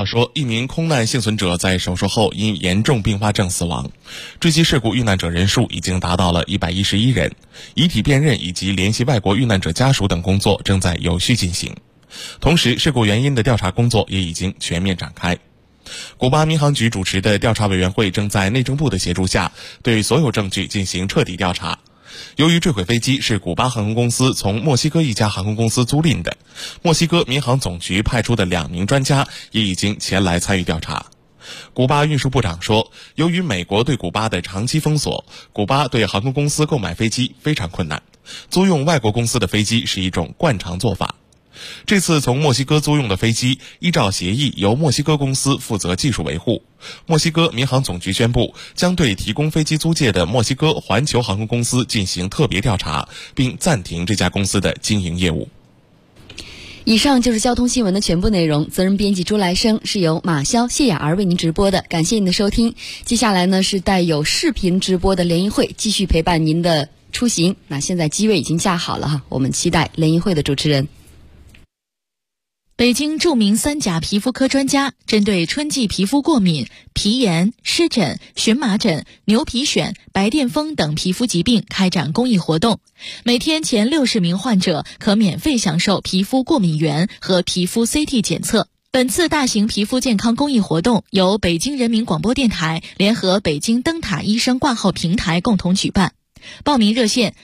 说，一名空难幸存者在手术后因严重并发症死亡，坠机事故遇难者人数已经达到了111人，遗体辨认以及联系外国遇难者家属等工作正在有序进行。同时，事故原因的调查工作也已经全面展开。古巴民航局主持的调查委员会正在内政部的协助下，对所有证据进行彻底调查。由于坠毁飞机是古巴航空公司从墨西哥一家航空公司租赁的，墨西哥民航总局派出的2名专家也已经前来参与调查。古巴运输部长说，由于美国对古巴的长期封锁，古巴对航空公司购买飞机非常困难，租用外国公司的飞机是一种惯常做法。这次从墨西哥租用的飞机依照协议由墨西哥公司负责技术维护。墨西哥民航总局宣布将对提供飞机租借的墨西哥环球航空公司进行特别调查，并暂停这家公司的经营业务。 以上就是交通新闻的全部内容，责任编辑朱来生，是由马潇、谢雅儿为您直播的，感谢您的收听。接下来呢是带有视频直播的联谊会，继续陪伴您的出行。那现在机位已经架好了哈，我们期待联谊会的主持人。 北京著名3甲皮肤科专家针对春季皮肤过敏、皮炎、湿疹、荨麻疹、牛皮癣、白癜风等皮肤疾病开展公益活动，每天前60名患者可免费享受皮肤过敏原和皮肤 CT 检测。本次大型皮肤健康公益活动由北京人民广播电台联合北京灯塔医生挂号平台共同举办。报名热线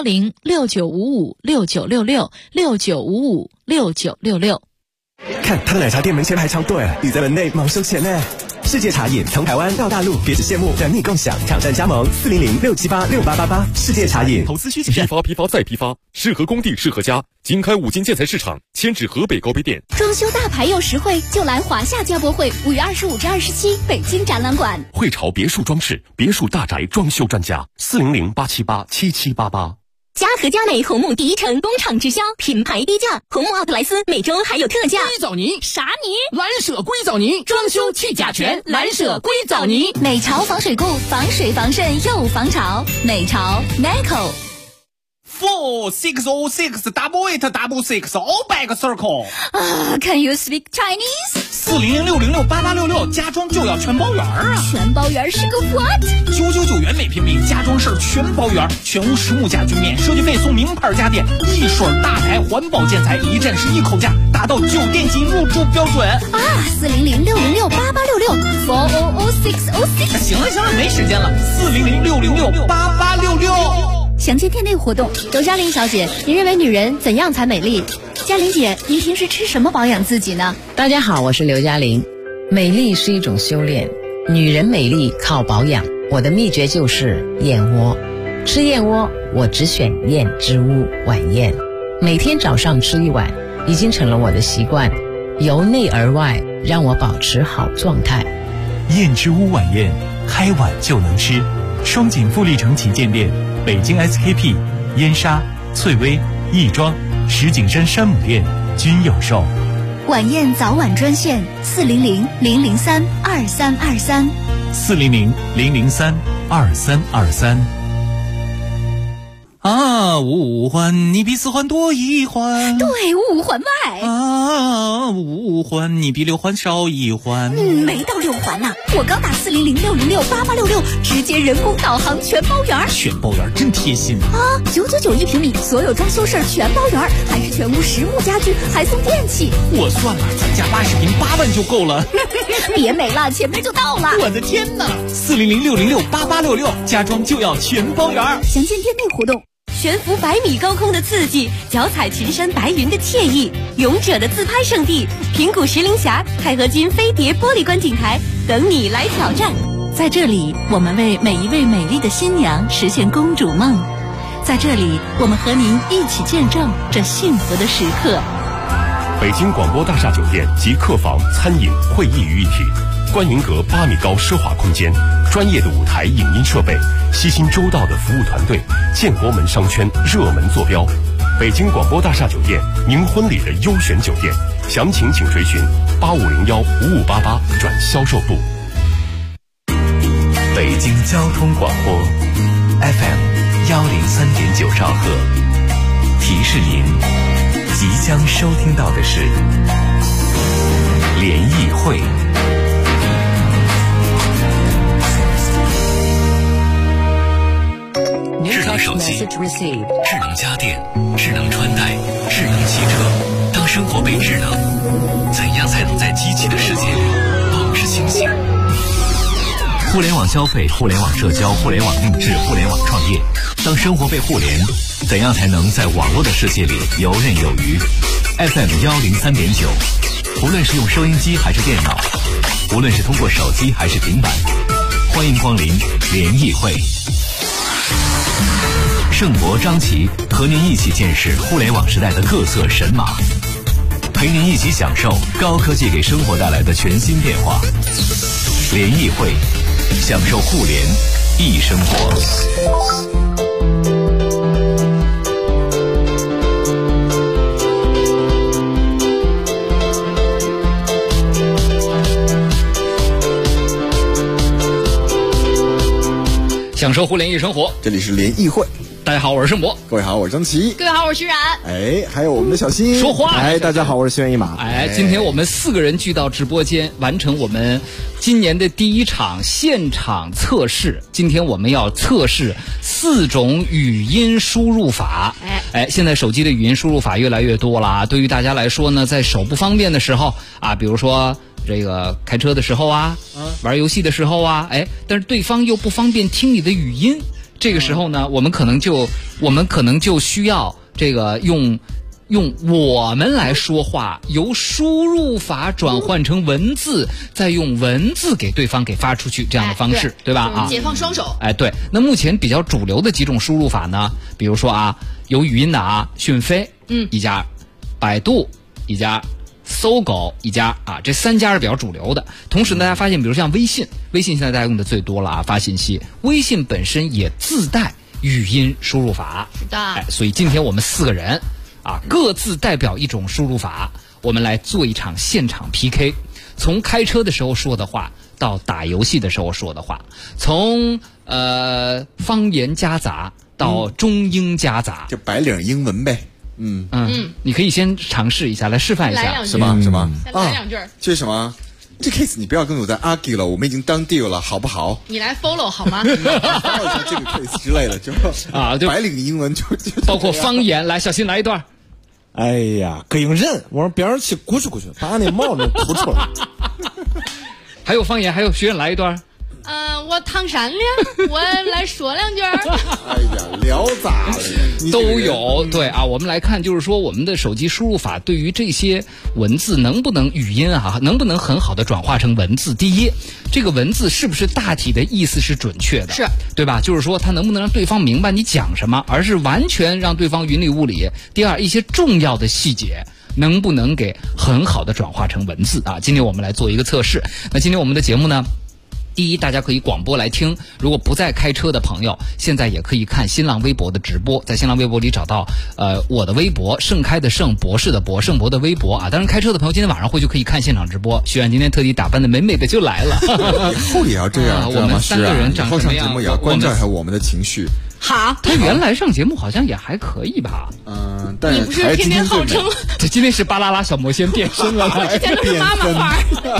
010-6955-6966，6955-6966。 看他的奶茶店门前排长队，你在门内忙收钱呢。世界茶饮从台湾到大陆，别只羡慕，人你共享，挑战加盟400-678-6888。世界茶饮。 投资需谨慎。批发再批发，适合工地适合家。经开5金建材市场，迁至河北高碑店。 装修大牌又实惠，就来华夏家博会5月25至27北京展览馆。 汇潮别墅装饰，别墅大宅装修专家，400-878-7788。 嘉禾佳美红木第一城工厂直销，品牌低价，红木奥特莱斯每周还有特价。 硅藻泥啥泥？ 蓝舍硅藻泥，装修去甲醛，蓝舍硅藻泥。 美潮防水固，防水防渗又防潮。美潮 Neco。 4-6-6-8-8-6 all back circle。 Can you speak Chinese？ 400-606-8866，家装就要全包圆啊！ 全包圆是个 what？ 999元每平米，家装事儿全包圆，全屋实木家具免设计费，送名牌家电，一水大牌环保建材，一站式一口价，达到酒店级入住标准啊！400-606-8866 400-606。 行了，没时间了。400-606-8866。 详见店内活动。 周嘉玲小姐，您认为女人怎样才美丽？ 嘉玲姐，您平时吃什么保养自己呢？ 大家好，我是刘嘉玲。美丽是一种修炼，女人美丽靠保养。我的秘诀就是燕窝。吃燕窝，我只选燕之屋晚宴，每天早上吃1碗，已经成了我的习惯，由内而外让我保持好状态。 燕之屋晚宴，开碗就能吃。双井富力城旗舰店、北京 SKP、燕莎、翠微、亦庄、石景山山姆店均有售。 晚宴早晚专线400-003-2323 400-003-2323。啊，五环你比4环多1环， 对，5环外啊，5环你比6环少1环， 没到6环呢。我刚打400-606-8866，直接人工导航全包圆， 全包圆真贴心啊！999一平米，所有装修事儿全包圆，还是全屋实木家具，还送电器。 我算了，咱家80平8万就够了。 别美了，前面就到了。 我的天哪！400-606-8866，家装就要全包圆。 详见店内活动。 悬浮100米高空的刺激，脚踩群山白云的惬意，勇者的自拍圣地平谷石林峡钛合金飞碟玻璃观景台等你来挑战。 在这里，我们为每一位美丽的新娘实现公主梦。在这里，我们和您一起见证这幸福的时刻。 北京广播大厦酒店集客房、餐饮、会议于一体，观云阁8米高奢华空间，专业的舞台影音设备，悉心周到的服务团队，建国门商圈热门坐标。北京广播大厦酒店，您婚礼的优选酒店，详情请垂询8501-5588转销售部。 北京交通广播 FM103.9兆赫，提示您即将收听到的是联谊会。智能手机、智能家电、智能穿戴、智能汽车。当生活被智能，怎样才能在机器的世界里保持清醒？互联网消费、互联网社交、互联网定制、互联网创业。当生活被互联，怎样才能在网络的世界里游刃有余？ FM 103.9，无论是用收音机还是电脑，无论是通过手机还是平板，欢迎光临联谊会。盛博、张琪和您一起见识互联网时代的各色神马，陪您一起享受高科技给生活带来的全新变化。联谊会，享受互联易生活。 享受互联易生活， 这里是联谊会。 大家好，我是盛博。 各位好，我是张琪。 各位好，我是徐冉。 哎，还有我们的小新说话。 哎，大家好，我是轩一马。 哎，今天我们4个人聚到直播间，完成我们今年的第1场现场测试。今天我们要测试4种语音输入法。现在手机的语音输入法越来越多了啊。对于大家来说呢，在手不方便的时候啊，比如说这个开车的时候啊，玩游戏的时候啊，但是对方又不方便听你的语音，这个时候呢，我们可能就需要这个用我们来说话，由输入法转换成文字，再用文字给对方给发出去，这样的方式，对吧？啊， 解放双手。 对。那目前比较主流的几种输入法呢，比如说啊，有语音的啊，讯飞一家，百度一家，搜狗一家啊，这3家是比较主流的。同时大家发现，比如像微信现在大家用的最多了啊，发信息，微信本身也自带语音输入法。 是的。 所以今天我们4个人啊，各自代表一种输入法，我们来做一场现场 PK。从开车的时候说的话，到打游戏的时候说的话，从方言夹杂到中英夹杂， 就白领英文呗。 你可以先尝试一下，来示范一下， 是吗？ 来2句。 这是什么？这 case 你不要跟我在 argue 了，我们已经当 deal 了，好不好？ 你来 follow 好吗？ follow 一下这个 case 之类的，就白领英文就包括方言。来，小新来一段。 哎呀，膈应人！我让别人去咕去咕去，把那帽子哭出来。 还有方言，还有学员来一段。 我唐山的，我来说2句。 哎呀，聊咋了？ 都有。对啊，我们来看，就是说我们的手机输入法对于这些文字能不能语音啊，能不能很好的转化成文字？第一，这个文字是不是大体的意思是准确的？ 是， 对吧？就是说它能不能让对方明白你讲什么，而是完全让对方云里雾里。第二，一些重要的细节能不能给很好的转化成文字啊？今天我们来做一个测试。那今天我们的节目呢，第一，大家可以广播来听，如果不在开车的朋友，现在也可以看新浪微博的直播，在新浪微博里找到我的微博，盛开的盛，博士的博，盛博的微博啊。当然开车的朋友今天晚上会就可以看现场直播。徐冉今天特地打扮的美美的就来了。 以后也要这样， 我们3个人长什么样？ 以后上节目也要关照一下我们的情绪。 好， 他原来上节目好像也还可以吧？ 但你不是天天号称这今天是巴啦啦小魔仙变身了， 我之前都是妈妈范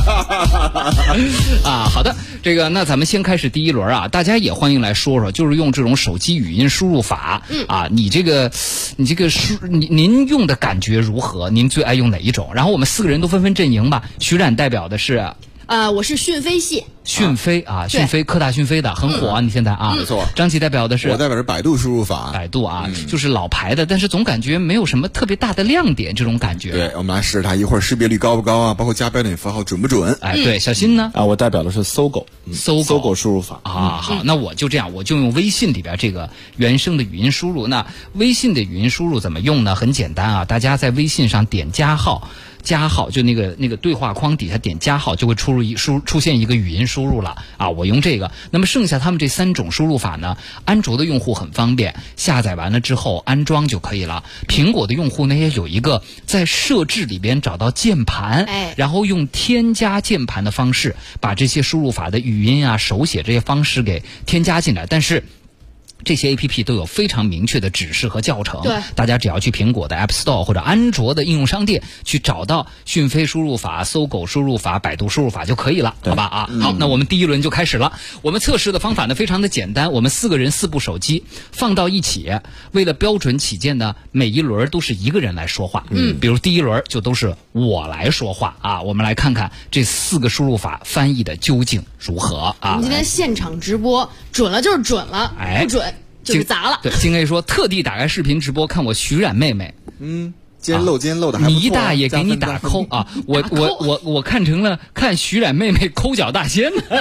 儿。 啊，好的，这个那咱们先开始第1轮啊，大家也欢迎来说说，就是用这种手机语音输入法，啊，你这个您用的感觉如何？您最爱用哪一种？然后我们4个人都分阵营吧。徐冉代表的是。 我是讯飞系。 讯飞啊，讯飞科大讯飞的很火啊，你现在啊， 没错。 张琪代表的是， 我代表是百度输入法。 百度啊，就是老牌的，但是总感觉没有什么特别大的亮点，这种感觉。 对，我们来试试它，一会儿识别率高不高啊，包括加标点符号准不准？ 对，小新呢？ 我代表的是搜狗，搜狗输入法啊。好，那我就这样，我就用微信里边这个原生的语音输入。那微信的语音输入怎么用呢？很简单啊，大家在微信上点加号就那个对话框底下点加号，就会出现一个语音输入了啊。我用这个。那么剩下他们这3种输入法呢，安卓的用户很方便，下载完了之后安装就可以了。苹果的用户呢，也有一个在设置里边找到键盘，然后用添加键盘的方式把这些输入法的语音啊、手写这些方式给添加进来。但是这些 APP 都有非常明确的指示和教程， 对， 大家只要去苹果的 App Store 或者安卓的应用商店去找到讯飞输入法、搜狗输入法、百度输入法就可以了，好吧啊？好，那我们第一轮就开始了。我们测试的方法呢非常的简单，我们4个人4部手机放到一起，为了标准起见呢，每一轮都是一个人来说话，比如第一轮就都是我来说话啊。我们来看看这4个输入法翻译的究竟如何啊？ 我们今天现场直播，准了就是准了，不准就是砸了。 对，金 A 说特地打开视频直播看我徐冉妹妹， 今天露的还不错， 倪大爷给你打扣啊！我看成了看徐冉妹妹抠脚大仙呢。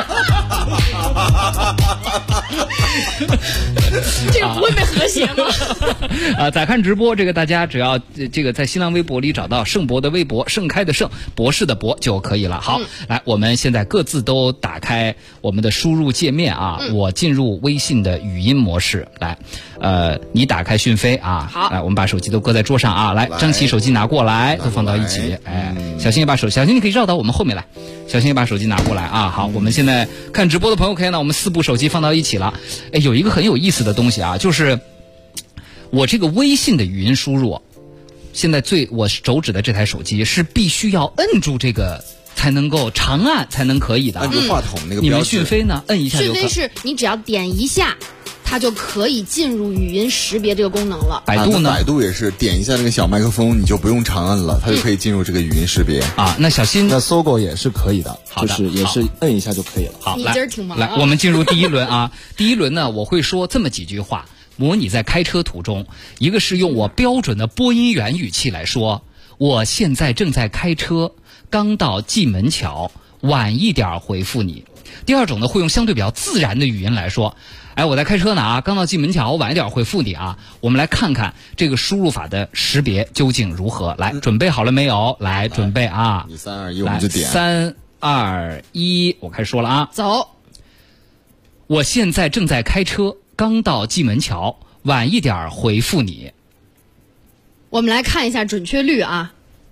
这个不会被和谐吗？ 在看直播，这个大家只要这个在新浪微博里找到盛博的微博，盛开的盛，博士的博就可以了。好，来，我们现在各自都打开我们的输入界面啊，我进入微信的语音模式，来，你打开讯飞啊， 好， 来，我们把手机都搁在桌上啊，来，张琪手机拿过来，都放到一起，哎，小新也把小新你可以绕到我们后面来，小新也把手机拿过来啊，好，我们现在看直播的朋友可以呢，我们4部手机放到一起了，哎，有一个很有意思的东西啊，就是我这个微信的语音输入，现在我手指的这台手机是必须要摁住这个才能够长按才能可以的， 按住话筒那个标志。 你们讯飞呢？摁一下就可以。 讯飞是你只要点一下，它就可以进入语音识别这个功能了。 百度呢？ 百度也是点一下那个小麦克风，你就不用长按了，它就可以进入这个语音识别啊。那小新， 那搜狗也是可以的， 好的， 就是也是摁一下就可以了。 好， 你今儿挺忙来，我们进入第一轮啊。第一轮呢，我会说这么几句话，模拟在开车途中。一个是用我标准的播音员语气来说，我现在正在开车，刚到蓟门桥，晚一点回复你。第二种呢，会用相对比较自然的语音来说，哎，我在开车呢啊，刚到蓟门桥，晚一点回复你啊。我们来看看这个输入法的识别究竟如何。来，准备好了没有？来，准备啊！ 你3、2、1，我们就点。 3、2、1，我开始说了啊。 走。 我现在正在开车，刚到蓟门桥，晚一点回复你。 我们来看一下准确率啊。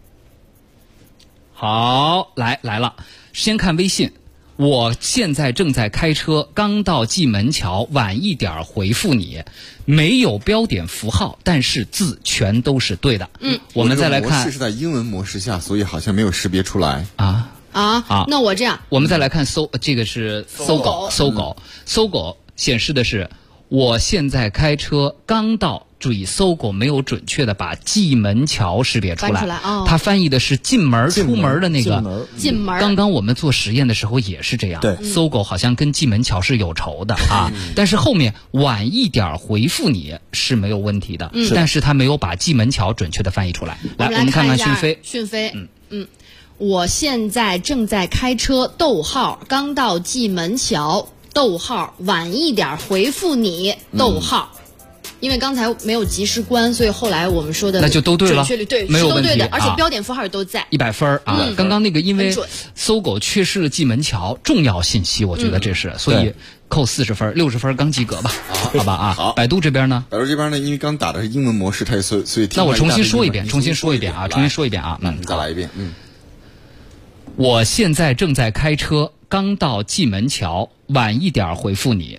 好，来了，先看微信。我现在正在开车，刚到蓟门桥，晚一点回复你。没有标点符号，但是字全都是对的。我们再来看， 模式是在英文模式下，所以好像没有识别出来啊。 那我这样， 我们再来看这个是搜狗显示的是我现在开车刚到。注意，搜狗没有准确的把蓟门桥识别出来，它翻译的是进门出门的那个进门。 刚刚我们做实验的时候也是这样， 对， 搜狗好像跟蓟门桥是有仇的啊。但是后面晚一点回复你是没有问题的，但是它没有把蓟门桥准确的翻译出来。来，我们看看讯飞，我现在正在开车，逗号，刚到蓟门桥，逗号，晚一点回复你，逗号。因为刚才没有及时关，所以后来我们说的那就都对了， 准确率对， 没有问题， 是都对的，而且标点符号也都在 ，100分啊！刚刚那个因为搜狗缺失了蓟门桥重要信息，我觉得这是，所以扣40分，60分刚及格吧？好吧啊！ 好， 百度这边呢？ 百度这边呢，因为刚打的是英文模式，它所以那我重新说一遍啊！ 再来一遍， 我现在正在开车，刚到蓟门桥，晚一点回复你。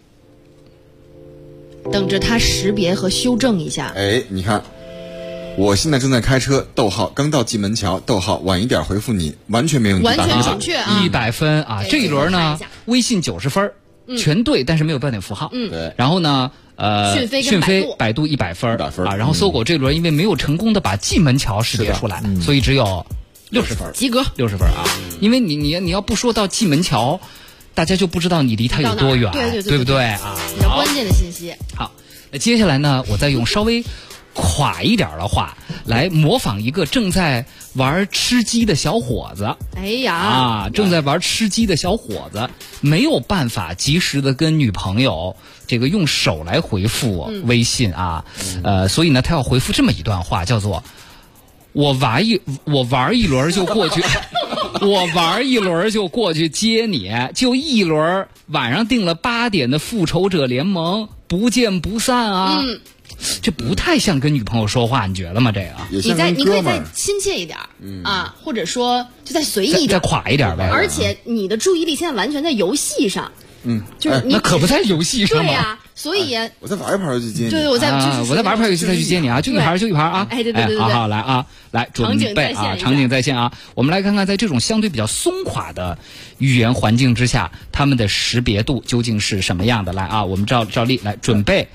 等着它识别和修正一下。 哎，你看，我现在正在开车，逗号，刚到蓟门桥，逗号，晚一点回复你，完全没问题， 完全准确啊 ，100分啊！这一轮呢，微信90分，全对，但是没有标点符号。 对。 然后呢， 讯飞、 百度100分啊。然后搜狗这轮因为没有成功的把蓟门桥识别出来，所以只有60分， 及格 ，60分啊！因为你要不说到蓟门桥。大家就不知道你离它有多远，对不对啊？ 比较关键的信息。 好，那接下来呢，我再用稍微垮一点的话来模仿一个正在玩吃鸡的小伙子。 哎呀， 正在玩吃鸡的小伙子没有办法及时的跟女朋友这个用手来回复微信啊，所以呢，他要回复这么一段话，叫做我玩一轮就过去。我玩一轮就过去接你，就一轮晚上定了8点的复仇者联盟，不见不散啊！这不太像跟女朋友说话，你觉得吗？这个你可以再亲切一点啊，或者说就再随意一点， 再垮一点呗。 而且你的注意力现在完全在游戏上， 就是你那可不在游戏上吗？ 对呀，所以我再玩一盘游戏接你。 对，我再玩盘游戏再去接你啊，就一盘就一盘啊。 哎，对， 好，来啊，来准备啊，场景再现啊。我们来看看，在这种相对比较松垮的语言环境之下，他们的识别度究竟是什么样的？来啊，我们照例来准备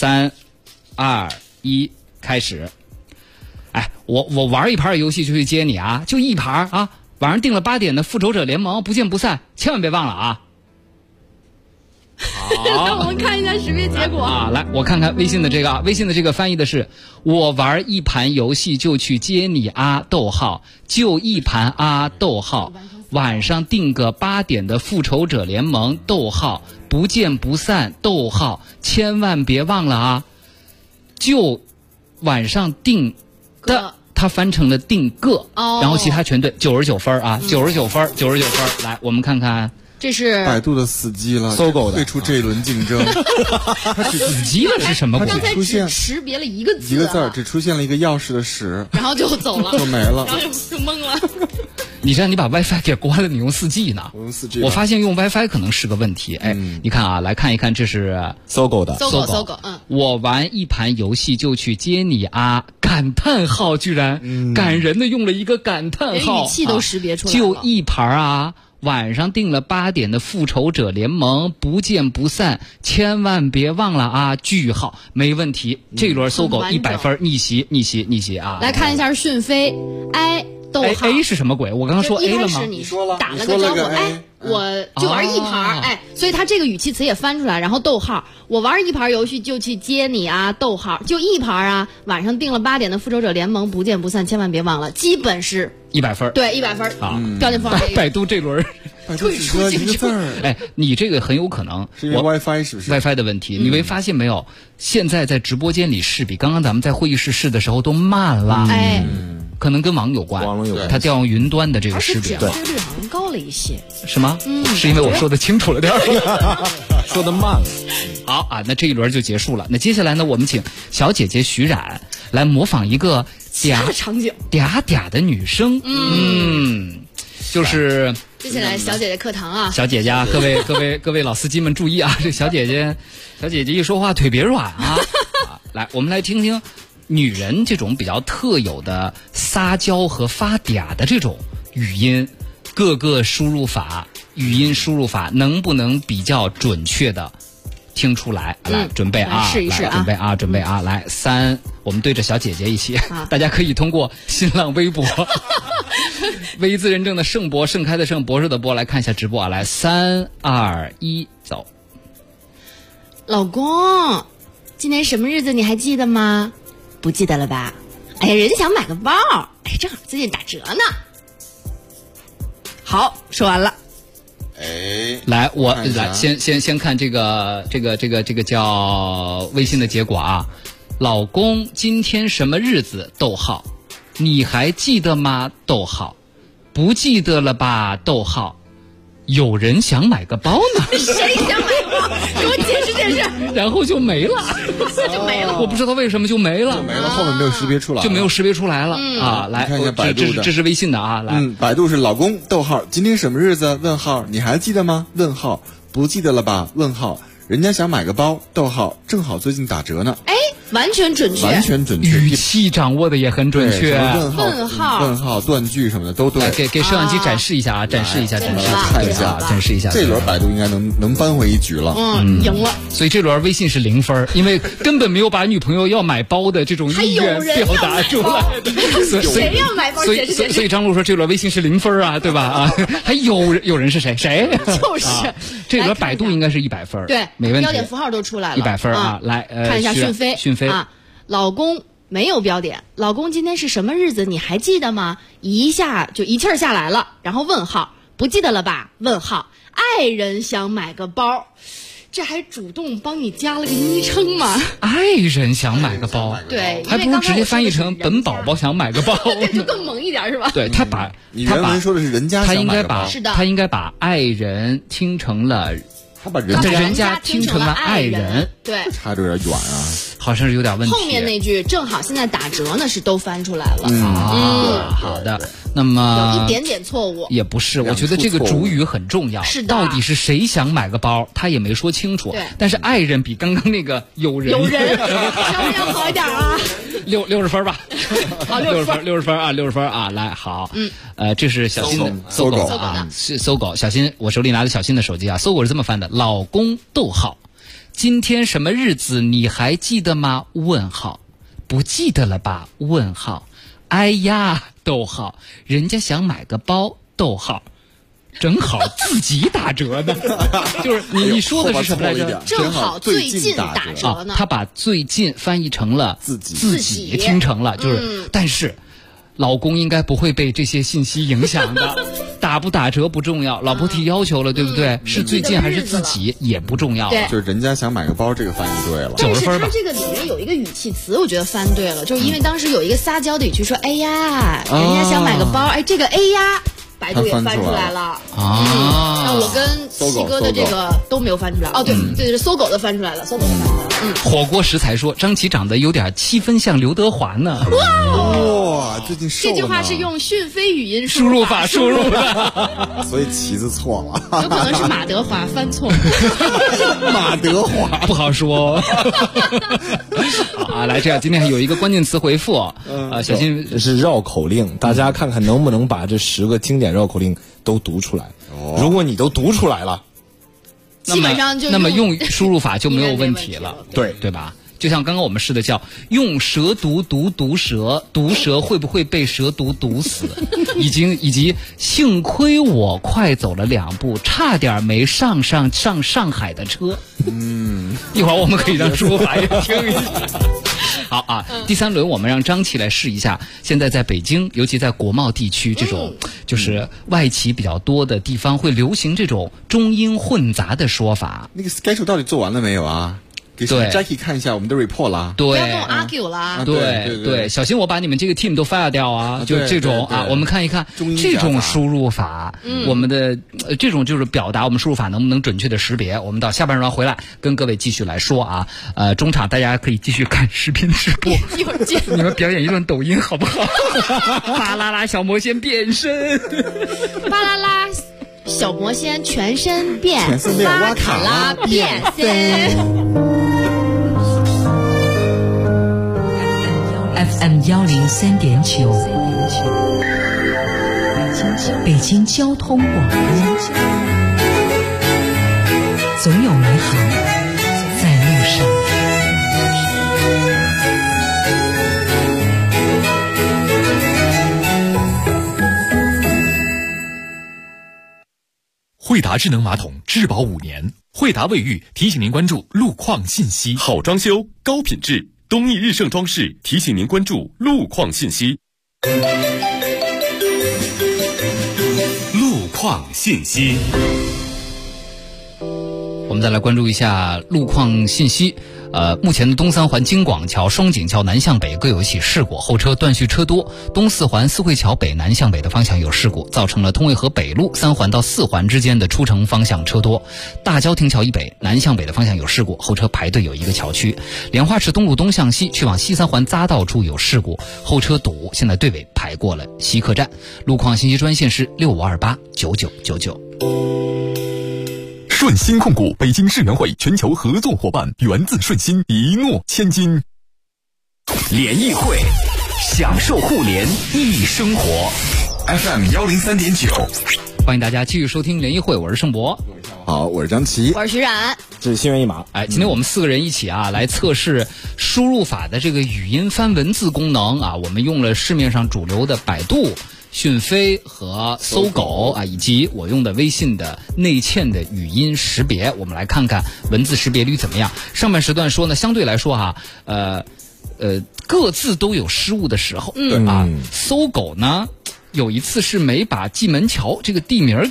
，3、2、1，开始。哎，我玩一盘游戏就去接你啊，就一盘啊。晚上定了8点的复仇者联盟，不见不散，千万别忘了啊。 好，我们看一下识别结果啊！来，我看看微信的这个啊，微信的这个翻译的是：我玩一盘游戏就去接你啊，逗号，就一盘啊，逗号，晚上定个8点的复仇者联盟，逗号，不见不散，逗号，千万别忘了啊！就晚上定的，它翻成了定个，然后其他全对，99分啊，99分。来，我们看看。 这是百度的死机了， 搜狗的退出这一轮竞争。 它死机了是什么？ 刚才只识别了一个字， 只出现了一个钥匙的匙， 然后就走了， 就没了， 然后就懵了。 你这样，你把 WiFi 给关了，你用4G 呢？ 我用4G。 我发现用 WiFi 可能是个问题。哎，你看啊，来看一看，这是搜狗的， 搜狗。 我玩一盘游戏就去接你啊！感叹号，居然感人的用了一个感叹号， 语气都识别出来了。 就一盘啊！晚上定了8点的复仇者联盟，不见不散，千万别忘了啊！句号，没问题。这轮搜狗100分，逆袭啊！ 来看一下讯飞 ，I 逗号 A 是什么鬼？我刚刚说 A 了吗？ 你打了个招呼，哎，我就玩一盘，哎，所以他这个语气词也翻出来，然后逗号，我玩一盘游戏就去接你啊，逗号，就一盘啊，晚上定了8点的复仇者联盟，不见不散，千万别忘了，基本是 100分， 对，100分啊， 标点符号。 百度这轮退出一个字儿， 哎，你这个很有可能是因为 WiFi 是不是 ？WiFi 的问题，你没发现没有？现在在直播间里试比刚刚咱们在会议室试的时候都慢了， 哎。 可能跟网有关，它调用云端的这个识别， 准确率好像高了一些， 是吗？是因为我说的清楚了点儿， 说的慢了。 好啊，那这一轮就结束了。那接下来呢，我们请小姐姐徐冉来模仿一个场景嗲的女生，就是接下来小姐姐课堂啊， 小姐姐，各位老司机们注意啊，这小姐姐一说话腿别软啊，来，我们来听听。女人这种比较特有的撒娇和发嗲的这种语音，各个语音输入法能不能比较准确的听出来？来，准备啊， 试一试啊， 准备啊，来3，我们对着小姐姐一起，大家可以通过新浪微博微字认证的盛博，盛开的盛，博士的博，来看一下直播啊，来3、2、1，走。 老公，今天什么日子你还记得吗？不记得了吧？哎呀，人家想买个包，哎，正好最近打折呢。好，说完了。 哎， 来，我来先看这个叫微信的结果啊。老公，今天什么日子？逗号，你还记得吗？逗号，不记得了吧？逗号，有人想买个包呢。 谁想买包？给我解释解释。 然后就没了， 就没了。 我不知道为什么就没了， 后面没有识别出来， 就没有识别出来了啊！来， 看一下百度的， 这是微信的啊！来， 百度是老公，逗号，今天什么日子？问号，你还记得吗？问号，不记得了吧？问号，人家想买个包，逗号，正好最近打折呢。 哎，完全准确， 语气掌握的也很准确。 问号，断句什么的都对。 给摄像机展示一下啊！展示一下。 这轮百度应该能扳回一局了。 赢了。 所以这轮微信是0分，因为根本没有把女朋友要买包的这种意愿表达出来。 谁要买包？ 所以张璐说这轮微信是0分啊，对吧？啊，还有人是谁？ 就是这轮百度应该是100分， 对， 没问题。 标点符号都出来了 ，100分啊！来， 看一下讯飞啊，老公没有标点，老公今天是什么日子？你还记得吗？一下就一气儿下来了，然后问号，不记得了吧？问号，爱人想买个包，这还主动帮你加了个昵称吗？ 爱人想买个包， 对， 还不如直接翻译成本宝宝想买个包， 就更萌一点是吧？ 对， 你原文说的是人家想买个包， 他应该把爱人听成了。 他把人家听成了爱人， 对， 差的有点远啊。 好像是有点问题。 后面那句正好现在打折呢，是都翻出来了。 好的。那么有一点点错误也不是，我觉得这个主语很重要。 是的， 到底是谁想买个包，他也没说清楚。 对， 但是爱人比刚刚那个有人稍微要好一点啊。 60分吧， 好 ，60分啊，来好，这是小新的搜狗啊，是搜狗。小新，我手里拿着小新的手机啊，搜狗是这么翻的：老公逗号，今天什么日子你还记得吗？问号，不记得了吧？问号，哎呀，逗号，人家想买个包，逗号。正好自己打折呢，就是你说的是什么来着？ 正好最近打折呢。 他把最近翻译成了自己听成了，就是，但是老公应该不会被这些信息影响的，打不打折不重要，老婆提要求了，对不对？是最近还是自己也不重要， 就是人家想买个包，这个翻译对了 ，90分吧。 他这个里面有一个语气词，我觉得翻对了，就是因为当时有一个撒娇的语气说：“哎呀，人家想买个包，哎，这个哎呀。”百度也翻出来了啊！ 那我跟七哥的这个都没有翻出来。哦，对，是搜狗的翻出来了，搜狗的翻出来了。 火锅食材说张琪长得有点7分像刘德华呢。 哇，最近瘦了。 这句话是用讯飞语音输入法输入的， 所以旗子错了。 有可能是马德华翻错。 马德华不好说。啊，来这样，今天还有一个关键词回复小心这是绕口令，大家看看能不能把这10个经典绕口令都读出来。如果你都读出来了， 基本上就那么用输入法就没有问题了， 对吧？就像刚刚我们试的叫用蛇毒毒蛇，毒蛇会不会被蛇毒毒死？以及幸亏我快走了2步，差点没上上海的车。一会儿我们可以让输入法也听一下。好啊，第3轮我们让张琪来试一下。现在在北京，尤其在国贸地区这种就是外企比较多的地方，会流行这种中英混杂的说法。 那个 schedule 到底做完了没有啊？给 Jackie 看一下我们的 report 啦。 对， 不要跟我 argue 啦。 对，小心我把你们这个 team 都 fire 掉啊！就这种啊，我们看一看这种输入法，我们的这种就是表达我们输入法能不能准确的识别。我们到下半段回来跟各位继续来说啊。中场大家可以继续看视频直播，你们表演一段抖音好不好？巴啦啦小魔仙变身， 巴啦啦小魔仙全身变， 哇卡拉变身。 FM 103.9，北京交通广播，总有美好在路上。 惠达智能马桶质保5年，惠达卫浴提醒您关注路况信息。 好装修，高品质。东义日盛装饰提醒您关注路况信息。路况信息。 我们再来关注一下路况信息。目前的东3环京广桥、双井桥南向北各有一起事故，后车断续车多。东4环四惠桥北南向北的方向有事故，造成了通渭河北路3环到4环之间的出城方向车多。大郊亭桥以北南向北的方向有事故，后车排队有一个桥区。莲花池东路东向西去往西3环匝道处有事故，后车堵，现在队尾排过了西客站。路况信息专线是65289999。 顺鑫控股北京世园会全球合作伙伴，源自顺鑫，一诺千金。 联谊会，享受互联易生活。FM 103.9， 欢迎大家继续收听联谊会，我是盛博。 好，我是张琪， 我是徐冉， 这是心猿意马。 今天我们4个人一起啊，来测试输入法的这个语音翻文字功能啊。我们用了市面上主流的百度、讯飞和搜狗啊，以及我用的微信的内嵌的语音识别，我们来看看文字识别率怎么样。上半时段说呢，相对来说哈，各自都有失误的时候，搜狗呢有一次是没把蓟门桥这个地名给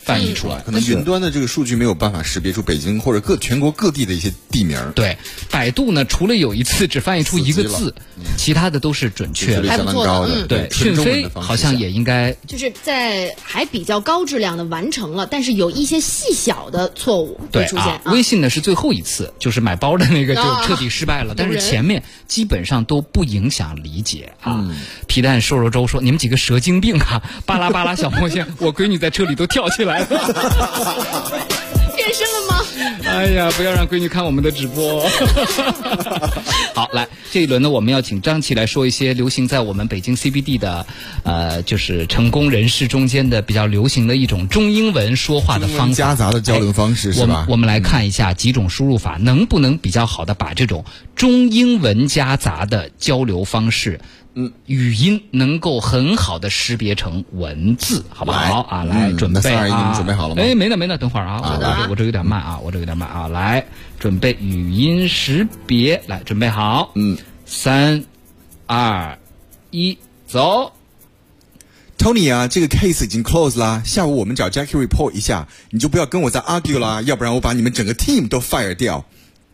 翻译出来。 可能云端的这个数据没有办法识别出北京或者全国各地的一些地名。 对，百度呢，除了有一次只翻译出一个字，其他的都是准确的， 还不错的。 对，讯飞好像也应该就是在还比较高质量的完成了，但是有一些细小的错误会出现。 微信呢是最后一次，就是买包的那个就彻底失败了，但是前面基本上都不影响理解啊。皮蛋瘦肉粥说：“你们几个蛇精病啊！巴拉巴拉小魔仙，我闺女在车里都跳起来了。” 变身了吗？ 哎呀，不要让闺女看我们的直播。好，来这一轮呢，我们要请张琪来说一些流行在我们北京 CBD 的，就是成功人士中间的比较流行的一种中英文说话的方法， 夹杂的交流方式是吧？ 我们来看一下几种输入法能不能比较好的把这种中英文夹杂的交流方式。语音能够很好的识别成文字，好不好啊？来，准备啊！ 你们准备好了吗？ 哎，没呢，等会儿啊！我这有点慢啊！来，准备语音识别，来，准备好。3、2、1，走。 Tony 啊，这个 case 已经 close 啦，下午我们找 Jackie report 一下，你就不要跟我再 argue 啦，要不然我把你们整个 team 都 fire 掉。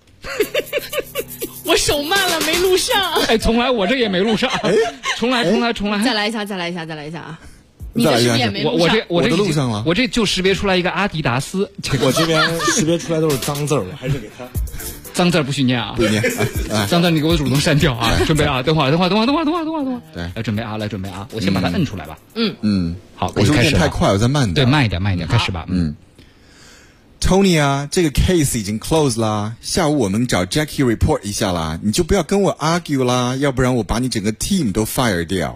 我手慢了，没录上。 哎，重来，我这也没录上。重来。 再来一下啊！你的是不是也没录上？ 我这录上了。 我这就识别出来一个阿迪达斯。 我这边识别出来都是脏字儿，我还是给他。 脏字不许念啊！ 不许念。 脏字你给我主动删掉啊！准备啊！等会儿。 对， 来准备啊！我先把它摁出来吧。好， 我是念太快，我再慢点。 对，慢一点，开始吧。 Tony 啊，这个 case 已经 close 啦，下午我们找 Jackie report 一下啦，你就不要跟我 argue 啦，要不然我把你整个 team 都 fire 掉。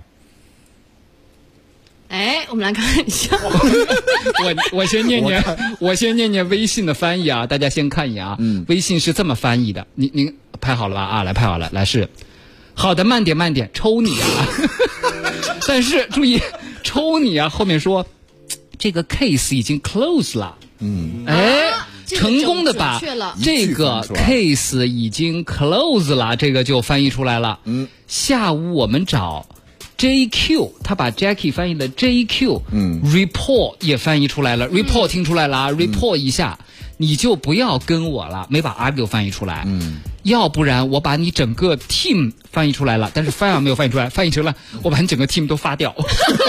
哎，我们来看一下。 我先念念微信的翻译啊，大家先看一眼啊。微信是这么翻译的，您拍好了吧？啊，来拍好了，来是好的，慢点，抽你啊！但是注意，抽你啊，后面说这个 case 已经 close 了。成功的把这个 case 已经 close 了，这个就翻译出来了。下午我们找 JQ， 他把 Jackie 翻译了 JQ，report 也翻译出来了，report 听出来了啊，report 一下，你就不要跟我了，没把 argue 翻译出来。要不然我把你整个 team 翻译出来了，但是 fire 没有翻译出来，翻译成了我把你整个 team 都发掉。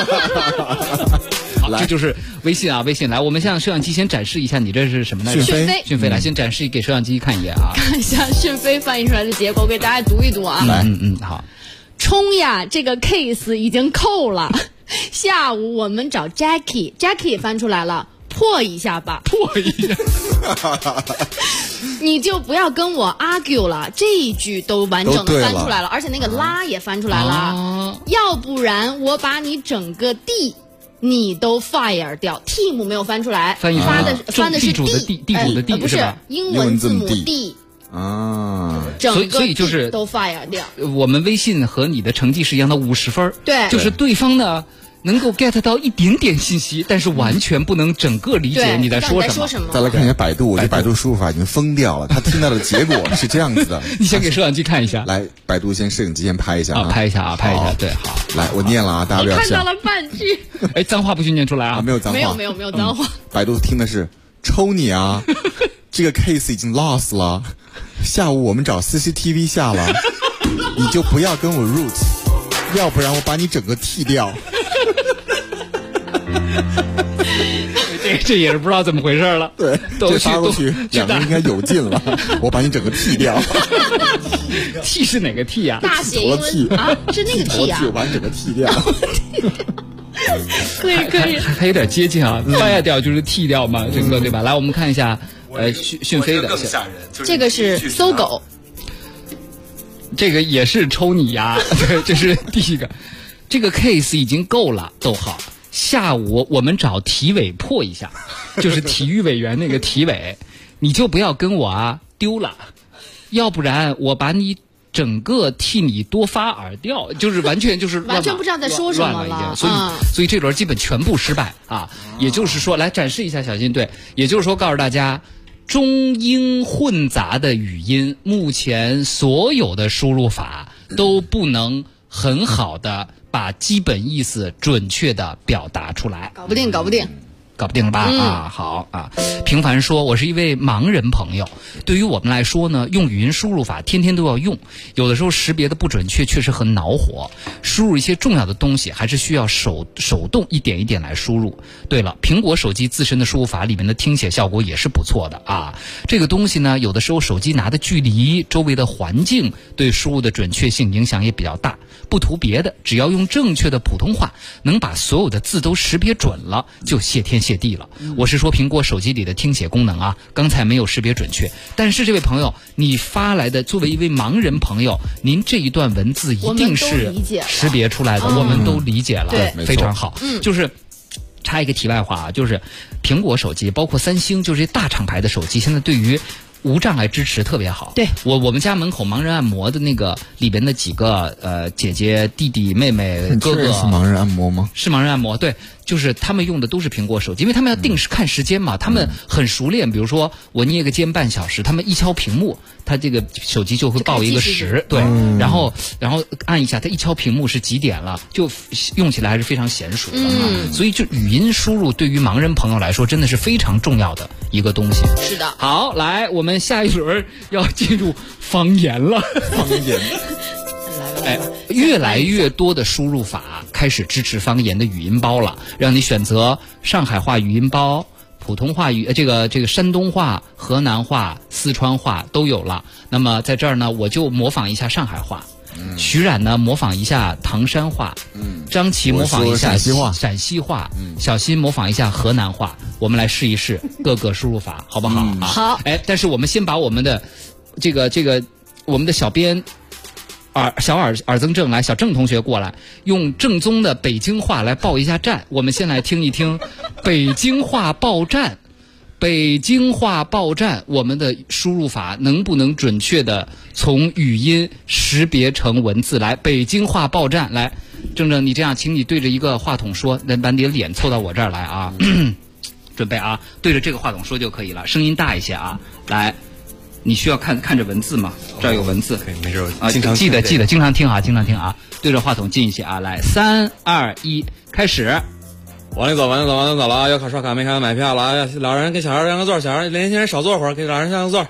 好，这就是微信啊，微信来，我们向摄像机先展示一下，你这是什么呢？讯飞来，先展示给摄像机看一眼啊， 看一下讯飞翻译出来的结果，给大家读一读啊。 来， 好。 冲呀，这个 case 已经扣了。下午我们找 Jackie 也翻出来了，破一下吧。 破一下。 你就不要跟我 argue 了，这一句都完整的翻出来了，而且那个拉也翻出来了。要不然我把你整个地你都 fire 掉 ，team 没有翻出来，翻的是地主的地， 不是英文字母 D 啊， 所以就是都 fire 掉。 我们微信和你的成绩是一样的50分， 对， 就是对方呢能够 get 到一点点信息，但是完全不能整个理解你在说什么。 再来看一下百度，我这百度输入法已经疯掉了，他听到的结果是这样子的。 你先给摄像机看一下， 来，百度先摄影机先拍一下啊， 拍一下，对，好， 来，我念了啊，大家不要笑。 看到了半句， 哎，脏话不许念出来啊， 没有脏话， 没有脏话。 百度听的是抽你啊，这个 case 已经 lost 了，下午我们找 CCTV 下了，你就不要跟我 roots， 要不然我把你整个剃掉。 这也是不知道怎么回事了。 对， 都发过去，两个应该有劲了。我把你整个剃掉。 剃是哪个剃啊？ 大写英文啊，是那个剃啊。 我把你整个剃掉。 可以， 还有点接近啊。fire 掉就是剃掉嘛，整个对吧？来，我们看一下，讯飞的。 这个是搜狗。 这个也是抽你呀，这是第一个。这个 case 已经够了，逗号。下午我们找体委破一下，就是体育委员那个体委，你就不要跟我丢了，要不然我把你整个替你多发饵掉，就是完全不知道在说什么了， 所以这轮基本全部失败啊。也就是说，来展示一下小新队，也就是说告诉大家，中英混杂的语音，目前所有的输入法都不能很好的把基本意思准确的表达出来， 搞不定。 搞不定了吧？啊，好啊。平凡说，我是一位盲人朋友，对于我们来说呢，用语音输入法天天都要用，有的时候识别的不准确，确实很恼火。输入一些重要的东西，还是需要手动一点一点来输入。对了，苹果手机自身的输入法里面的听写效果也是不错的啊。这个东西呢，有的时候手机拿的距离、周围的环境对输入的准确性影响也比较大。不图别的，只要用正确的普通话，能把所有的字都识别准了，就谢天谢地了。我是说苹果手机里的听写功能啊，刚才没有识别准确，但是这位朋友你发来的，作为一位盲人朋友，您这一段文字一定是识别出来的，我们都理解了， 对， 非常好。就是插一个题外话啊，就是苹果手机包括三星，就是这大厂牌的手机，现在对于无障碍支持特别好。 对， 我们家门口盲人按摩的那个里边的几个姐姐、弟弟、妹妹、哥哥， 是盲人按摩吗？ 是盲人按摩，对，就是他们用的都是苹果手机，因为他们要定时看时间嘛，他们很熟练。比如说我捏个肩半小时，他们一敲屏幕，他这个手机就会报一个时，对，然后按一下，他一敲屏幕是几点了，就用起来还是非常娴熟的啊。所以就语音输入对于盲人朋友来说真的是非常重要的一个东西。 是的。 好，来，我们下一轮要进入方言了。 方言。 哎，越来越多的输入法开始支持方言的语音包了，让你选择上海话语音包、普通话这个山东话、河南话、四川话都有了。那么在这儿呢，我就模仿一下上海话，徐冉呢模仿一下唐山话，张琪模仿一下陕西话，小新模仿一下河南话。我们来试一试各个输入法，好不好？ 好。 哎，但是我们先把我们的这个我们的小编。小耳增正来，小郑同学过来，用正宗的北京话来报一下站。我们先来听一听北京话报站。北京话报站，我们的输入法能不能准确的从语音识别成文字来？北京话报站，来，正正，你这样，请你对着一个话筒说，把你的脸凑到我这儿来啊，准备啊，对着这个话筒说就可以了，声音大一些啊，来。你需要看着文字吗？这儿有文字， 没事啊，记得，经常听啊，对着话筒近一些啊，来，3、2、1，开始。 往里走了啊！要卡刷卡没卡买票了啊！老人给小孩让个座，小孩年轻人少坐会儿，给老人让个座。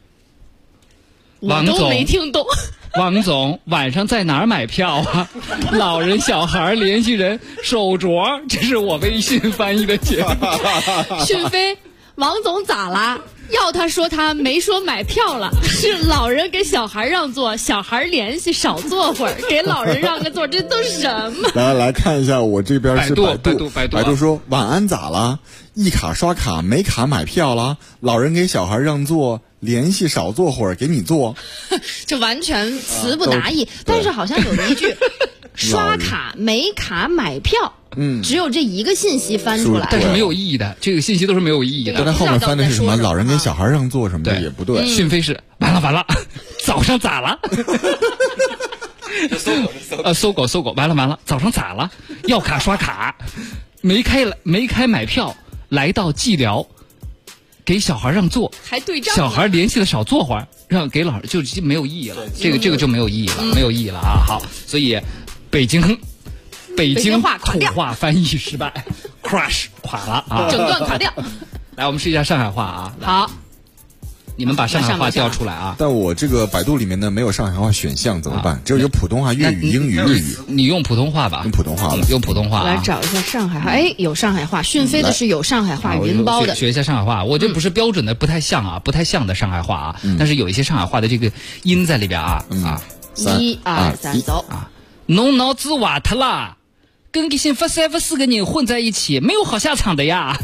我都没听懂。 王总，晚上在哪儿买票啊？老人、小孩、联系人、手镯，这是我微信翻译的节目。 讯飞，王总咋啦？要他说他没说买票了，是老人给小孩让座，小孩联系少坐会儿，给老人让个座，这都是什么？ 来看一下，我这边是百度说晚安咋了？一卡刷卡没卡买票了，老人给小孩让座，联系少坐会儿给你坐， 这完全词不达意。但是好像有一句刷卡没卡买票。只有这一个信息翻出来， 但是没有意义的，这个信息都是没有意义的。 但它后面翻的是什么？老人给小孩让座什么的也不对。 讯飞是完了，早上咋了？搜狗，完了，早上咋了？要卡刷卡，没开买票，来到寂寥，给小孩让座， 还对账， 小孩联系的少坐会儿，让给老人就没有意义了。这个就没有意义了，没有意义了啊！好，所以北京土话翻译失败 ，crash 垮了啊， 整段垮掉。 来，我们试一下上海话啊。 好， 你们把上海话调出来啊。 但我这个百度里面呢没有上海话选项，怎么办？只有普通话、粤语、英语、日语。 你用普通话吧。 用普通话吧。 用普通话。 来找一下上海话，哎，有上海话。讯飞的是有上海话语音包的。 学一下上海话，我这不是标准的，不太像的上海话啊。但是有一些上海话的这个音在里边啊。 1、2、3，走啊！侬脑子瓦特啦！跟这些不3不4个人混在一起，没有好下场的呀。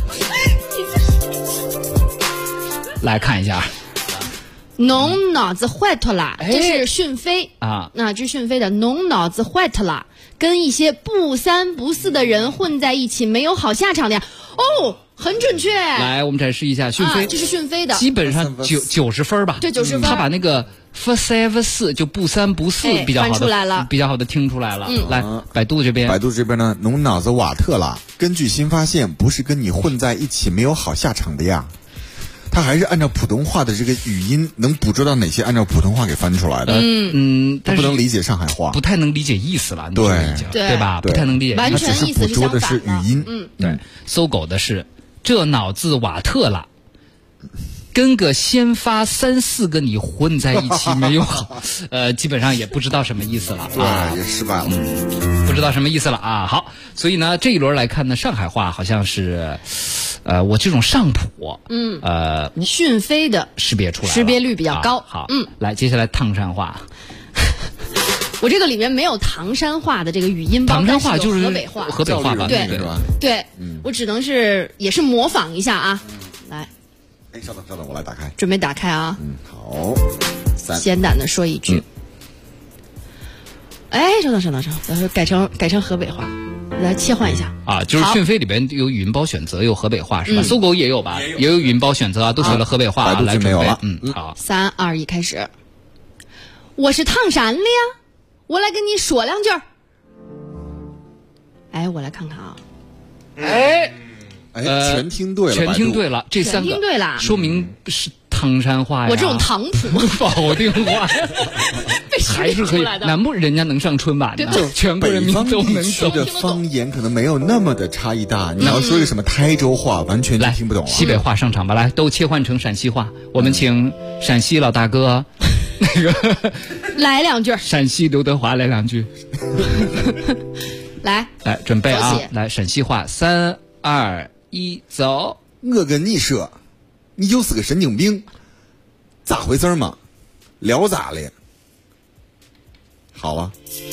来看一下， 侬脑子坏脱啦，这是讯飞啊， 那这是讯飞的侬脑子坏脱啦，跟一些不3不4的人混在一起，没有好下场的呀。哦，很准确。 来，我们展示一下讯飞， 这是讯飞的， 基本上90分吧。 对，90分。 他把那个不3不4就不3不4比较好的听出来了。来，百度这边呢，侬脑子瓦特啦。根据新发现，不是跟你混在一起没有好下场的呀。他还是按照普通话的这个语音，能捕捉到哪些按照普通话给翻出来的？他不能理解上海话， 不太能理解意思了。对吧？不太能理解， 完全意思捕捉的是语音。 对，搜狗的是这脑子瓦特了。跟个先发3、4个你混在一起没有好，基本上也不知道什么意思了啊， 也失败了， 不知道什么意思了啊。好，所以呢这一轮来看呢，上海话好像是，我这种上普， 讯飞的识别出来了， 识别率比较高。 好，来接下来唐山话。 我这个里面没有唐山话的这个语音包， 唐山话就是河北话， 河北话吧？ 对， 是吧？ 对，我只能是也是模仿一下啊，来。 哎，稍等，我来打开。 准备打开啊！ 好。 简短的说一句。哎，稍等，改成河北话，来切换一下啊！就是讯飞里边有语音包选择，有河北话是吧？搜狗也有吧？也有语音包选择啊，都选了河北话啊， 来没有了。 好 ，3、2、1，开始。我是唐山的呀，我来跟你说两句。哎，我来看看啊。 全听对了， 全听对了，这3个全听对了， 说明是唐山话呀。 我这种唐普保定话还是可以，难不人家能上春晚呢？全国人民都能懂。 的方言可能没有那么的差异大。你要说一个什么台州话，完全就听不懂了。 西北话上场吧，来，都切换成陕西话。我们请陕西老大哥，那个来两句。 陕西刘德华来两句。 来， 准备啊！来，陕西话，3、2、1，走！ 我跟你说，你就是个神经病，咋回事嘛？聊咋了？好了，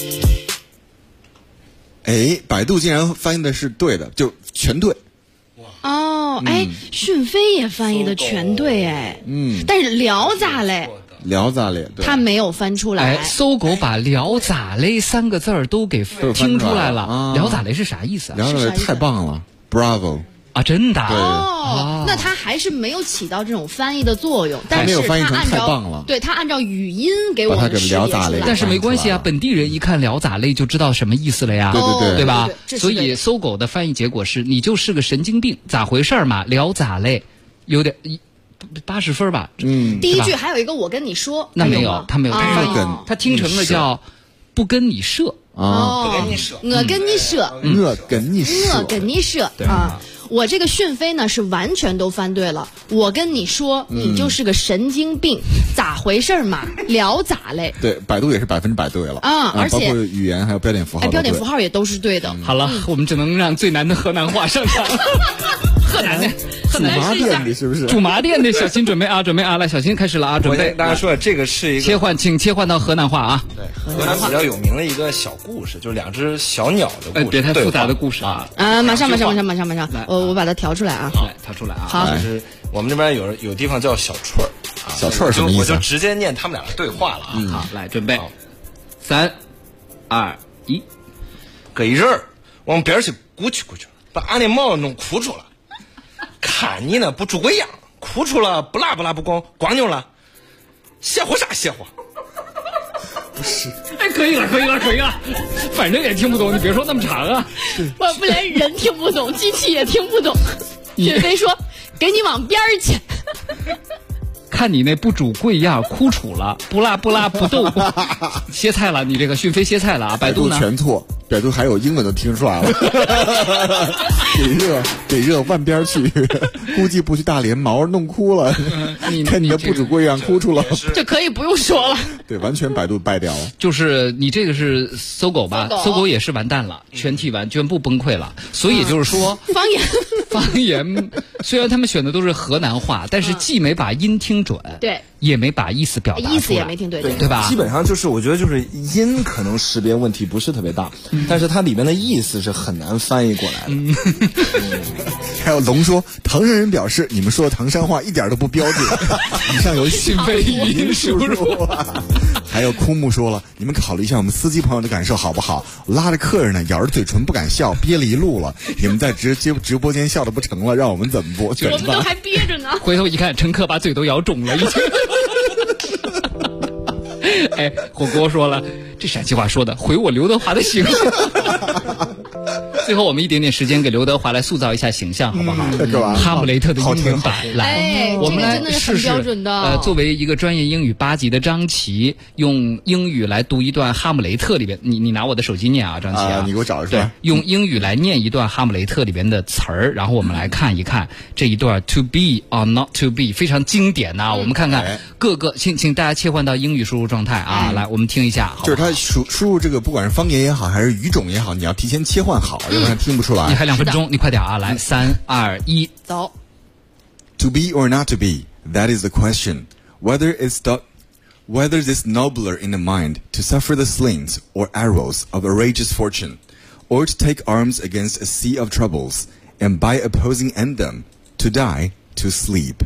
哎，百度竟然翻译的是对的，就全对。 哦，哎，讯飞也翻译的全对，哎，但是聊咋嘞？ 聊咋嘞？ 他没有翻出来。 哎，搜狗把聊咋嘞3个字儿都给听出来了。聊咋嘞是啥意思啊？ 聊咋嘞太棒了 ，Bravo！ 啊，真的那他还是没有起到这种翻译的作用，但是他按照语音给我们识别出来。 但是没关系啊，本地人一看聊咋嘞就知道什么意思了呀，对吧？所以搜狗的翻译结果是，你就是个神经病，咋回事嘛？聊咋嘞，有点80分吧。 第一句还有一个我跟你说， 那没有，他没有，他听成了叫不跟你设啊， 不跟你设， 我跟你设， 我跟你设啊。我这个讯飞呢是完全都翻对了。我跟你说，你就是个神经病，咋回事嘛？聊咋嘞？ 对，百度也是100%对了啊，而且包括语言还有标点符号， 标点符号也都是对的。 好了，我们只能让最难的河南话上场。河南的， 煮麻店的是不是？ 煮麻店的，小心准备啊，来，小心开始了啊，准备。 我跟大家说，这个是一个请切换到河南话啊。 对，河南比较有名的一个小故事，就是2只小鸟的故事。 别太复杂的故事啊！ 马上，我把它调出来啊。 调出来啊！ 好， 就是我们这边有地方叫小串儿， 小串儿什么意思？ 我就直接念他们俩的对话了啊！ 好，来准备，3、2、1， 搁一人往边去鼓去，把俺的毛弄哭出了。看你呢不拄个样，哭出了不拉不光扭了，邪乎啥邪乎？ 不是， 哎，可以了，反正也听不懂，你别说那么长啊。 我不连人听不懂，机器也听不懂。岳飞说：“给你往边儿去。” 看你那不拄贵样，哭楚了，不拉不动，歇菜了，你这个讯飞歇菜了啊！ 百度呢？ 全错，百度还有英文都听出来了。给热万边去，估计不去大连，毛弄哭了。看你的不拄贵样，哭出了， 这可以不用说了。 对，完全百度败掉了。 就是你这个是搜狗吧？搜狗也是完蛋了，全体全部崩溃了。所以就是说，方言虽然他们选的都是河南话，但是既没把音听准， 对， 也没把意思表达出来， 意思也没听对， 对吧？ 基本上就是我觉得就是音可能识别问题不是特别大，但是它里面的意思是很难翻译过来的。 还有龙说，唐山人表示你们说的唐山话一点都不标准。以上由讯飞语音输入。还有枯木说了，你们考虑一下我们司机朋友的感受好不好？拉着客人呢，咬着嘴唇不敢笑，憋了一路了。你们在直播间笑的不成了，让我们怎么播？ 我们都还憋着呢。 回头一看，乘客把嘴都咬肿了，已经。哎，火锅说了，这陕西话说的毁我刘德华的形象。 最后我们一点点时间给刘德华来塑造一下形象，好不好？哈姆雷特的英文版，来，我们来试试。作为一个专业英语8级的张琪，用英语来读一段哈姆雷特里边，你拿我的手机念啊，张琪啊， 你给我找一下。 对，用英语来念一段哈姆雷特里边的词儿，然后我们来看一看这一段 to be or not to be， 非常经典呐。我们看看各个，请大家切换到英语输入状态啊，来，我们听一下。 就是他输入这个，不管是方言也好，还是语种也好，你要提前切换好，要不然听不出来。 你还2分钟，你快点啊！来，3、2、1， 走。 To be or not to be, that is the question. Whether it's nobler in the mind to suffer the slings or arrows of outrageous fortune, or to take arms against a sea of troubles, and by opposing end them, to die, to sleep.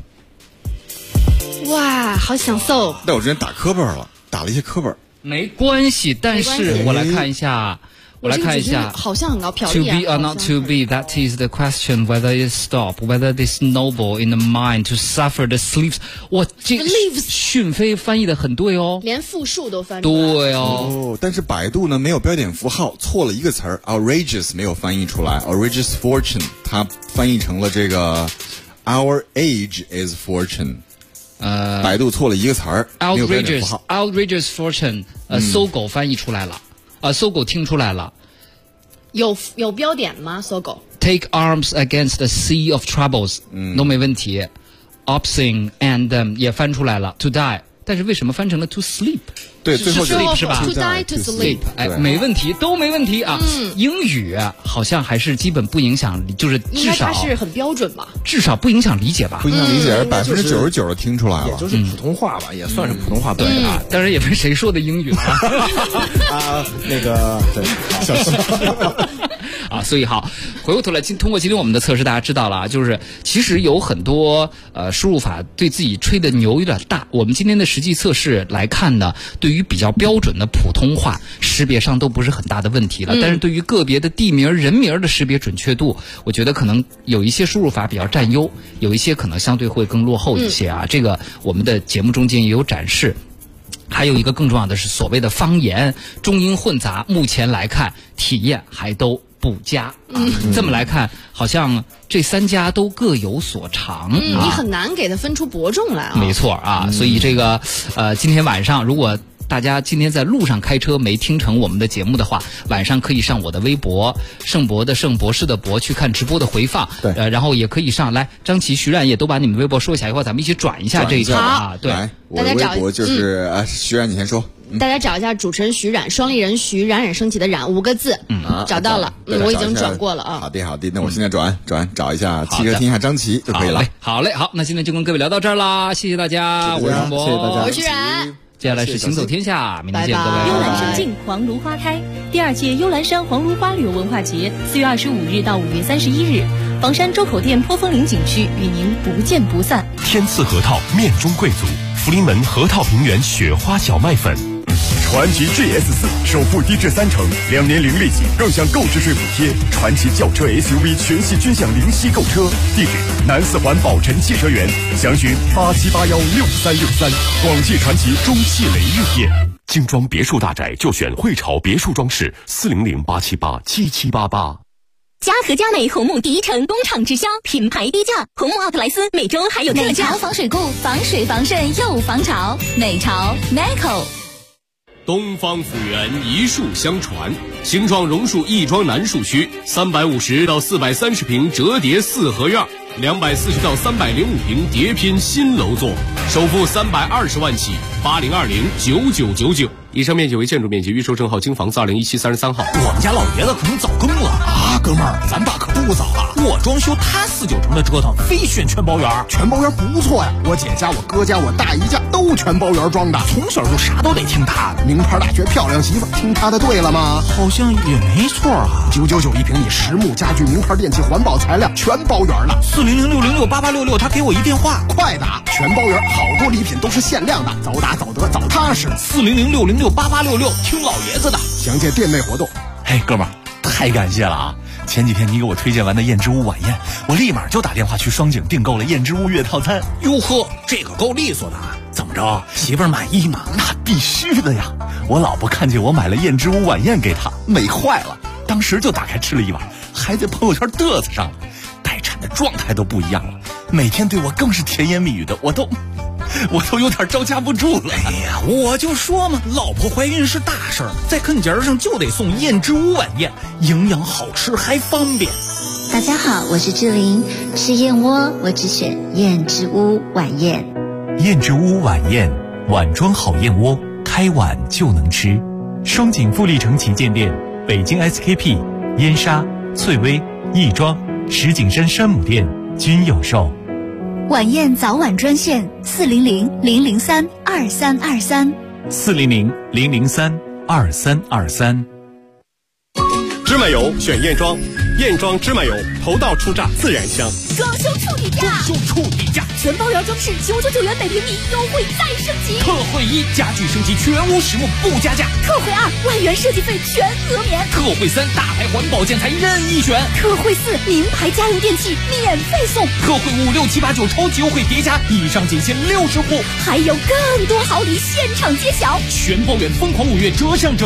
哇，好享受！ 但我之前打磕巴了，打了一些磕巴。 没关系，但是我来看一下。 好像很高飘逸。 To be or not to be, that is the question. Whether it stop, whether it is noble in the mind to suffer the sleeps. 哇，这个讯飞翻译的很对哦， 连复数都翻出来。 对哦， 但是百度呢没有标点符号，错了一个词儿 ，outrageous 没有翻译出来 ，outrageous fortune 它翻译成了这个 our age is fortune。百度错了一个词儿，没有标点符号。 outrageous fortune，搜狗翻译出来了。搜狗听出来了， 有标点吗？搜狗 Take arms against the sea of troubles，都没问题。Opposing and 也翻出来了 ，to die， 但是为什么翻成了 to sleep？ 对，最后 sleep 是吧 ？To die to sleep， 哎，没问题，都没问题啊。英语好像还是基本不影响，就是至少它是很标准吧？ 至少不影响理解吧？ 不影响理解，99%的听出来了， 也就是普通话吧，也算是普通话。 对啊，当然也不是谁说的英语了啊，那个对，小心啊，所以好，回过头来，通过今天我们的测试，大家知道了啊，就是其实有很多输入法对自己吹的牛有点大。我们今天的实际测试来看呢，对于比较标准的普通话识别上都不是很大的问题了，但是对于个别的地名、人名的识别准确度，我觉得可能有一些输入法比较占优，有一些可能相对会更落后一些啊。这个我们的节目中间也有展示。还有一个更重要的是所谓的方言中英混杂，目前来看体验还都不佳啊。这么来看，好像这3家都各有所长。 你很难给它分出伯仲来啊。 没错啊，所以这个今天晚上如果大家今天在路上开车没听成我们的节目的话，晚上可以上我的微博盛博的盛博士的博去看直播的回放。 对， 然后也可以上来张琪、徐冉也都把你们微博说一下，一会儿咱们一起转一下这一条啊。对， 我的微博就是徐冉，你先说。 大家找一下主持人徐冉，双立人徐，冉冉升起的冉5个字，找到了，我已经转过了啊。 好的，那我现在转，找一下汽车天下张琪就可以了。 好嘞，那今天就跟各位聊到这儿啦，谢谢大家，我是盛博， 谢谢大家， 我是冉。 接下来是行走天下，明天见各位。 幽兰生境，黄芦花开。第2届幽兰山黄芦花旅游文化节4月25日到5月31日，房山周口店坡峰岭景区与您不见不散。 天赐核桃面中贵族，福临门核桃平原雪花小麦粉。传祺 GS4 首付低至30%，2年零利息，更享购置税补贴。传祺轿车 SUV 全系均享零息购车。地址：南4环宝辰汽车园，详询87816363。广汽传祺中汽雷玉店。精装别墅大宅就选汇潮别墅装饰，400-878-7788。 嘉禾佳美红木第一城，工厂直销，品牌低价，红木奥特莱斯每周还有特价。美潮防水固，防水防渗又防潮，美潮 Neco。 东方府源一树相传，形状榕树亦庄南树区，350到430平折叠4合院，240到305平叠拼新楼座，首付320万起，80209999。以上面积为建筑面积，预售证号京房子2017-33号。 我们家老爷子可能早更了啊，哥们儿，咱爸可不早啊。我装修，他4-9成的折腾，非选全包圆。全包圆不错呀，我姐家、我哥家、我大姨家都全包圆装的，从小就啥都得听他的。名牌大学漂亮媳妇，听他的对了吗？好像也没错啊。999一平米，实木家具、名牌电器、环保材料，全包圆了。400-606-8866，他给我一电话，快打！全包圆，好多礼品都是限量的，早打早得早踏实。400-606-8866，听老爷子的。详见店内活动。 嘿，哥们儿，太感谢了啊！前几天你给我推荐完的燕之屋晚宴，我立马就打电话去双井订购了燕之屋月套餐。 哟呵，这个够利索的啊！怎么着，媳妇儿满意吗？ 那必须的呀！我老婆看见我买了燕之屋晚宴给她，美坏了。 当时就打开吃了一碗，还在朋友圈嘚瑟上了，待产的状态都不一样了，每天对我更是甜言蜜语的，我都有点招架不住了。 哎呀，我就说嘛，老婆怀孕是大事儿，在坑节上就得送燕之屋晚宴，营养好吃还方便。 大家好，我是志玲，吃燕窝我只选燕之屋晚宴。 燕之屋晚宴，碗装好燕窝，开碗就能吃。双井富力城旗舰店，北京 SKP、燕莎、翠微、亦庄、石景山山姆店均有售。 晚宴早晚专线400-003-2323。 400-003-2323。 芝麻油选燕庄，燕庄芝麻油头道初榨，自然香。 装修处底价，全包圆装饰999元每平米，优惠再升级。 特惠1，家具升级全屋实木不加价。 特惠2，万元设计费全额免。 特惠3，大牌环保建材任意选。 特惠4，名牌家用电器免费送。 特惠5、6、7、8、9超9惠叠加，以上仅限60户， 还有更多好礼现场揭晓。 全包圆疯狂5月折上折。